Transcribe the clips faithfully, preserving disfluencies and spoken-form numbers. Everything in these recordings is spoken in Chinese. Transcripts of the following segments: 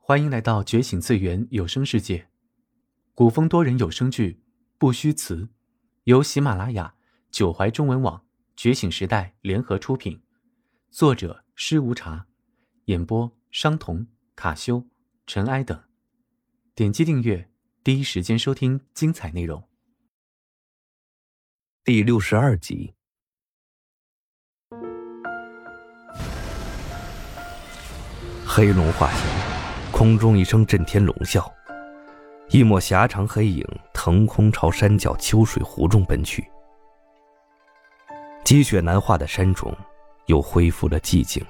欢迎来到觉醒次元有声世界，古风多人有声剧《不虚词》，由喜马拉雅、九怀中文网、觉醒时代联合出品，作者施无茶，演播商童、卡修、尘埃等。点击订阅，第一时间收听精彩内容。 第六十二集。黑龙化形，空中一声震天龙啸，一抹狭长黑影腾空朝山脚秋水湖中奔去。积雪难化的山中又恢复了寂静。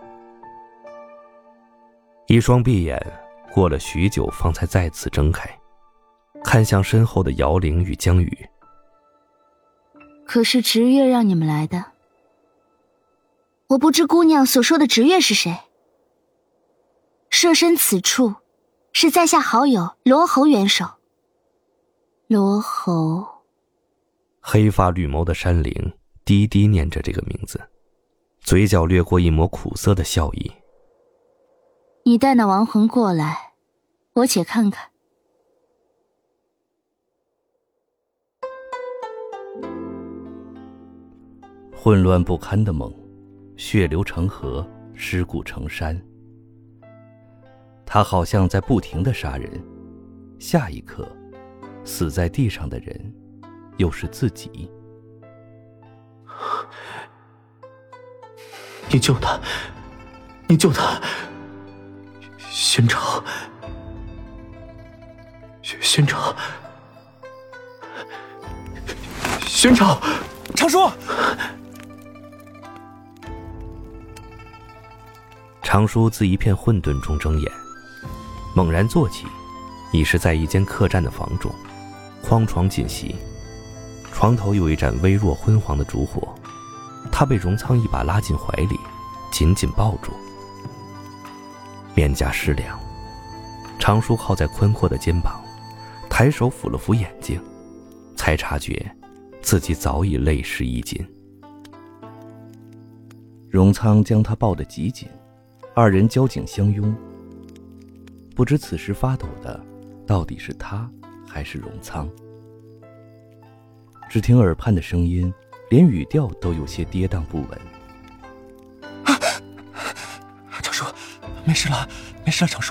一双闭眼过了许久方才再次睁开，看向身后的姚玲与江宇。 可是直月让你们来的，我不知姑娘所说的直月是谁。设身此处，是在下好友罗侯元首。罗侯。 黑发绿眸的山灵低低念着这个名字，嘴角掠过一抹苦涩的笑意。 你带那亡魂过来，我且看看。 混乱不堪的梦，血流成河，尸骨成山。他好像在不停地杀人，下一刻，死在地上的人，又是自己。 你救他，你救他！宣朝，宣朝，宣朝， 常叔！ 常叔自一片混沌中睁眼，猛然坐起，已是在一间客栈的房中，框床尽席，床头有一盏微弱昏黄的烛火，他被荣仓一把拉进怀里，紧紧抱住，面颊湿凉。常叔靠在宽阔的肩膀，抬手抚了抚眼睛，才察觉自己早已泪湿衣襟。荣仓将他抱得极紧，二人交颈相拥，不知此时发抖的到底是他还是荣仓。只听耳畔的声音连语调都有些跌宕不稳。 啊，常叔，没事了，没事了，常叔。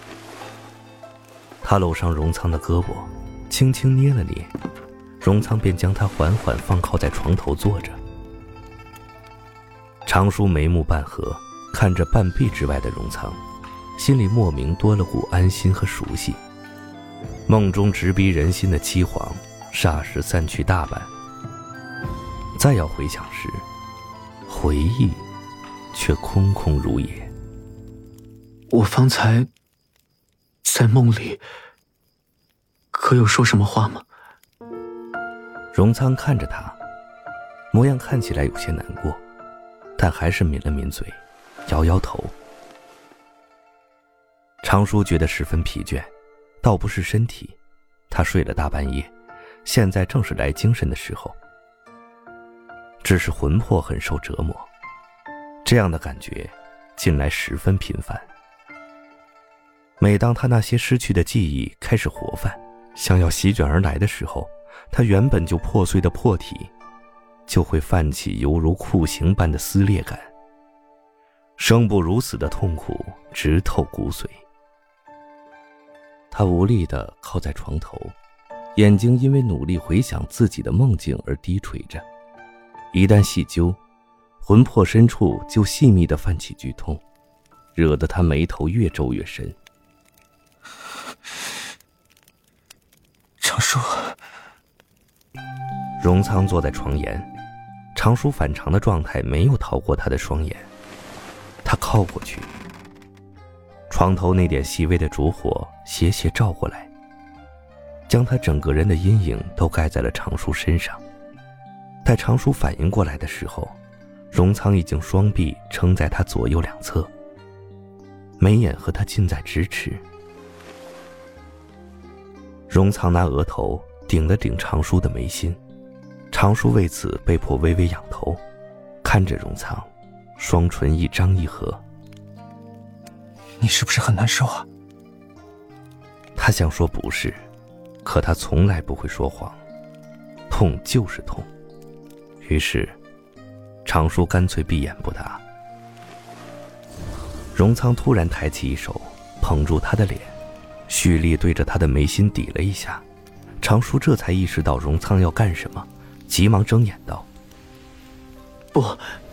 他搂上荣仓的胳膊，轻轻捏了捏，荣仓便将他缓缓放靠在床头坐着。常叔眉目半合，看着半壁之外的荣仓，心里莫名多了股安心和熟悉。梦中直逼人心的凄惶霎时散去大半，再要回想时，回忆却空空如也。 我方才在梦里可有说什么话吗？ 荣仓看着他，模样看起来有些难过，但还是抿了抿嘴，摇摇头。常叔觉得十分疲倦，倒不是身体，他睡了大半夜，现在正是来精神的时候，只是魂魄很受折磨，这样的感觉近来十分频繁。每当他那些失去的记忆开始活泛，想要席卷而来的时候，他原本就破碎的魄体就会泛起犹如酷刑般的撕裂感，生不如死的痛苦直透骨髓。他无力地靠在床头，眼睛因为努力回想自己的梦境而低垂着，一旦细究，魂魄深处就细密地泛起剧痛，惹得他眉头越皱越深。 常叔。 荣仓坐在床沿，常叔反常的状态没有逃过他的双眼，他靠过去，床头那点细微的烛火斜斜照过来，将他整个人的阴影都盖在了常叔身上。待常叔反应过来的时候，荣仓已经双臂撑在他左右两侧，眉眼和他近在咫尺。荣仓拿额头顶了顶常叔的眉心，常叔为此被迫微微仰头，看着荣仓，双唇一张一合。 你是不是很难受啊？ 他想说不是，可他从来不会说谎，痛就是痛。于是常叔干脆闭眼不答。荣仓突然抬起一手捧住他的脸，蓄力对着他的眉心抵了一下。常叔这才意识到荣仓要干什么，急忙睁眼道： 不。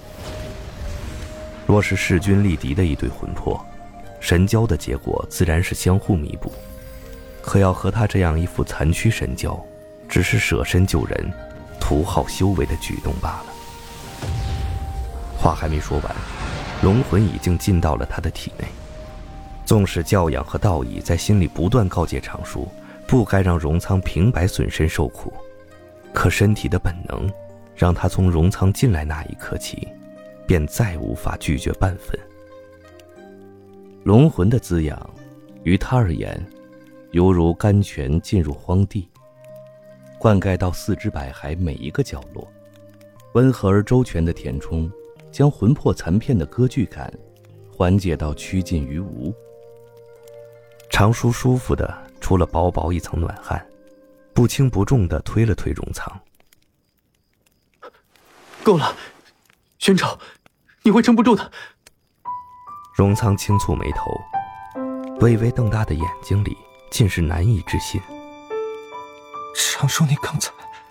若是势均力敌的一对魂魄，神交的结果自然是相互弥补，可要和他这样一副残躯神交，只是舍身救人，图好修为的举动罢了。话还没说完，龙魂已经进到了他的体内。纵使教养和道义在心里不断告诫常叔，不该让荣仓平白损身受苦，可身体的本能让他从荣仓进来那一刻起，便再无法拒绝半分。龙魂的滋养于他而言，犹如甘泉进入荒地，灌溉到四肢百骸每一个角落。温和而周全的填充，将魂魄残片的割据感缓解到趋近于无。常叔舒服的出了薄薄一层暖汗，不轻不重的推了推荣仓。 够了，玄草，你会撑不住的。 荣仓轻蹙眉头，微微瞪大的眼睛里尽是难以置信。 常叔，你刚才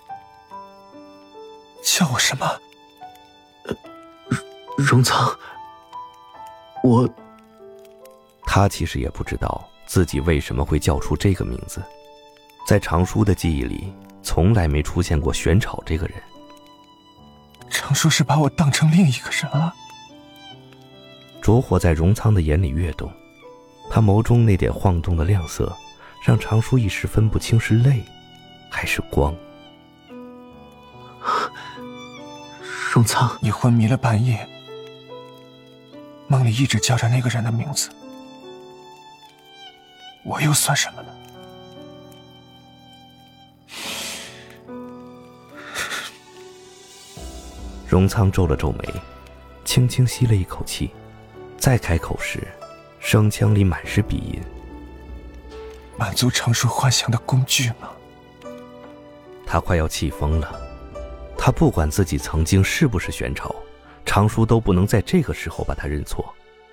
叫我什么？ 呃，荣仓，我…… 他其实也不知道自己为什么会叫出这个名字，在常叔的记忆里，从来没出现过玄草这个人。 常叔是把我当成另一个人了。 烛火在荣仓的眼里跃动，他眸中那点晃动的亮色，让常叔一时分不清是泪还是光。 荣仓， 你昏迷了半夜，梦里一直叫着那个人的名字，我又算什么呢？ 荣仓皱了皱眉，轻轻吸了一口气，再开口时，声腔里满是鼻音。 满足常叔幻想的工具吗？ 他快要气疯了。他不管自己曾经是不是玄草，常叔都不能在这个时候把他认错。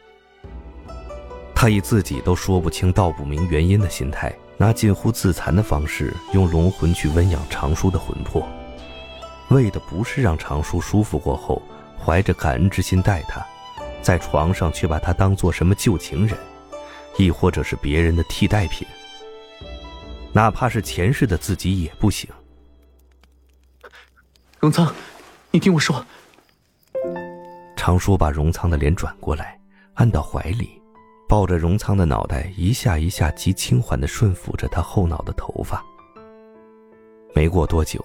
他以自己都说不清道不明原因的心态，拿近乎自残的方式用龙魂去温养常叔的魂魄，为的不是让常叔舒服过后怀着感恩之心待他，在床上却把他当作什么旧情人，亦或者是别人的替代品，哪怕是前世的自己也不行。 荣仓，你听我说。 常叔把荣仓的脸转过来，按到怀里，抱着荣仓的脑袋，一下一下极轻缓地顺抚着他后脑的头发。没过多久，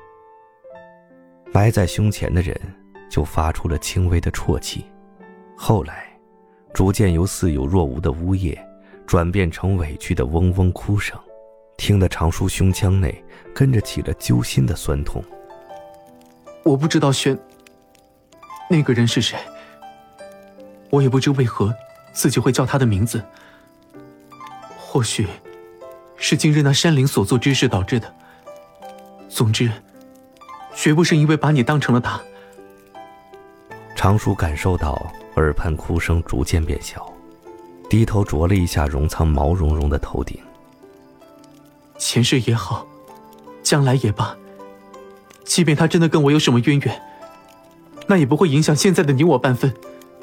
埋在胸前的人就发出了轻微的啜泣，后来逐渐由似有若无的呜咽转变成委屈的嗡嗡哭声，听得常叔胸腔内跟着起了揪心的酸痛。 我不知道玄那个人是谁，我也不知为何自己会叫他的名字，或许是今日那山林所做之事导致的。总之绝不是因为把你当成了他。 常叔感受到耳畔哭声逐渐变小，低头啄了一下荣仓毛茸茸的头顶。 前世也好，将来也罢，即便他真的跟我有什么渊源，那也不会影响现在的你我半分。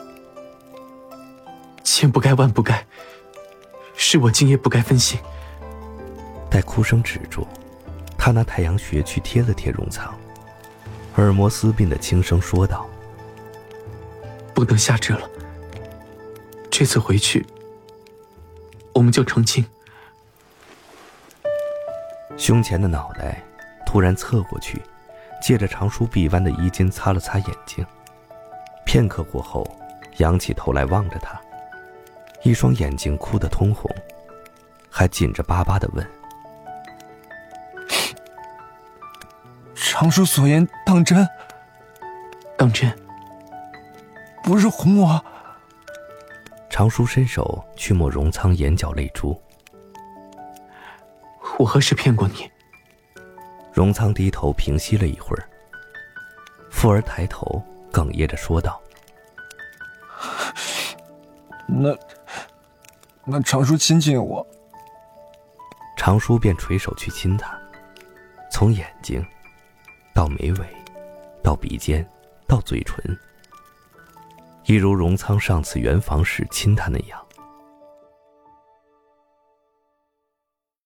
千不该万不该，是我今夜不该分心。 待哭声止住，他拿太阳穴去贴了贴荣仓，耳膜撕鬓的轻声说道： 不能下这了，这次回去我们就成亲。 胸前的脑袋突然侧过去，借着常叔臂弯的衣襟擦了擦眼睛，片刻过后仰起头来望着他，一双眼睛哭得通红，还紧着巴巴地问： 常叔所言当真？ 当真。 不是哄我？ 常叔伸手去抹荣仓眼角泪珠。 我何时骗过你？ 荣仓低头平息了一会儿，富儿抬头哽咽着说道： 那那常叔亲亲我。 常叔便垂手去亲他，从眼睛到眉尾到鼻尖到嘴唇，一如荣仓上次圆房时亲他那样。